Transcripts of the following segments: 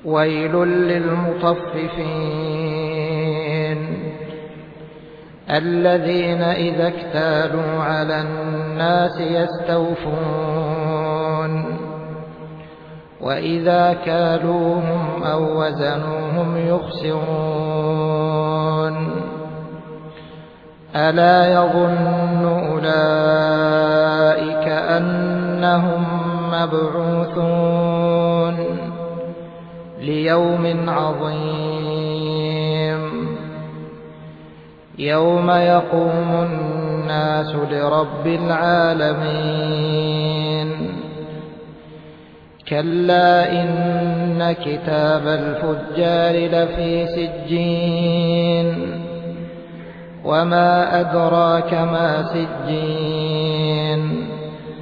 ويل للمطففين الذين إذا اكتالوا على الناس يستوفون وإذا كالوهم أو وزنوهم يخسرون ألا يظن أولئك أنهم مبعوثون ليوم عظيم يوم يقوم الناس لرب العالمين كلا إن كتاب الفجار لفي سجين وما أدراك ما سجين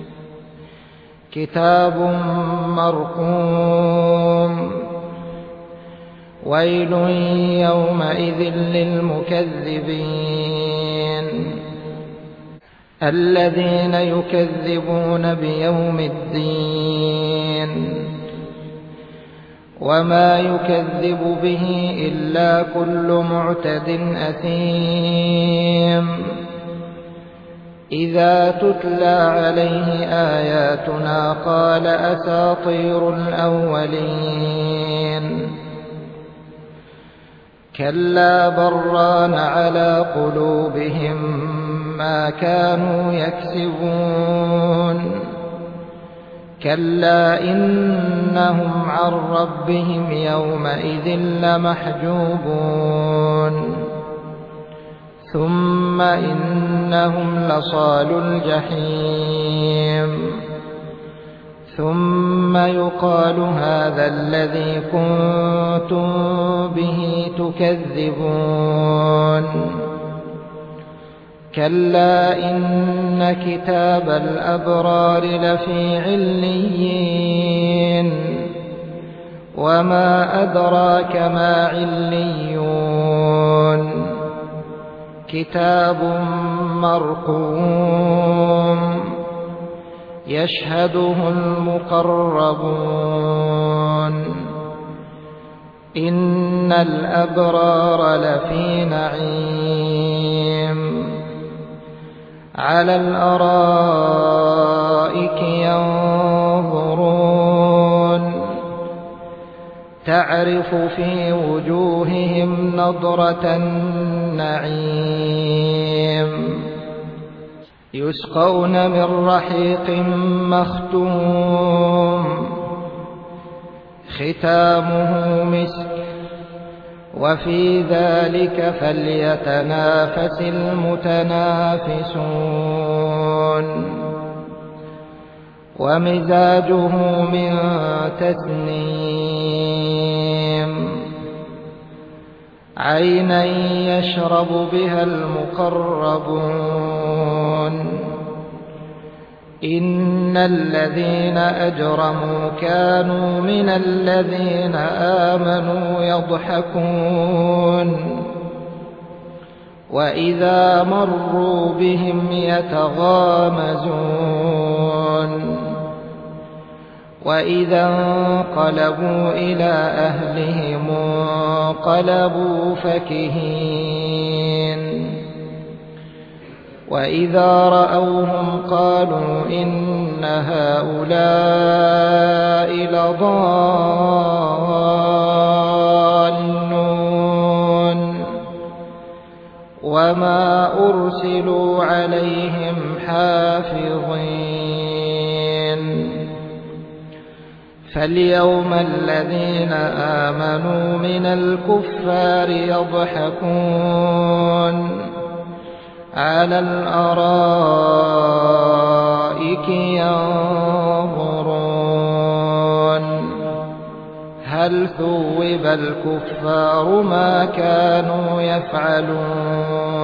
كتاب مرقوم ويل يومئذ للمكذبين الذين يكذبون بيوم الدين وما يكذب به إلا كل معتد أثيم إذا تتلى عليه آياتنا قال أساطير الأولين كلا بران على قلوبهم ما كانوا يكسبون كلا إنهم عن ربهم يومئذ لمحجوبون ثم إنهم لصالو الجحيم ثم يقال هذا الذي كنتم به تكذبون كلا إن كتاب الأبرار لفي عليين وما أدراك ما عليون كتاب مرقوم يشهده المقربون إن الأبرار لفي نعيم على الأرائك ينظرون تعرف في وجوههم نضرة النعيم يسقون من رحيق مختوم ختامه مسك وفي ذلك فليتنافس المتنافسون ومزاجه من تسنيم عينا يشرب بها المقربون إن الذين أجرموا كانوا من الذين آمنوا يضحكون وإذا مروا بهم يتغامزون وإذا انقلبوا إلى أهلهم انقلبوا فكهين وإذا رأوهم قالوا إن هؤلاء لضالون وما أرسلوا عليهم حافظين فاليوم الذين آمنوا من الكفار يضحكون على الأرائك ينظرون هل ثوب الكفار ما كانوا يفعلون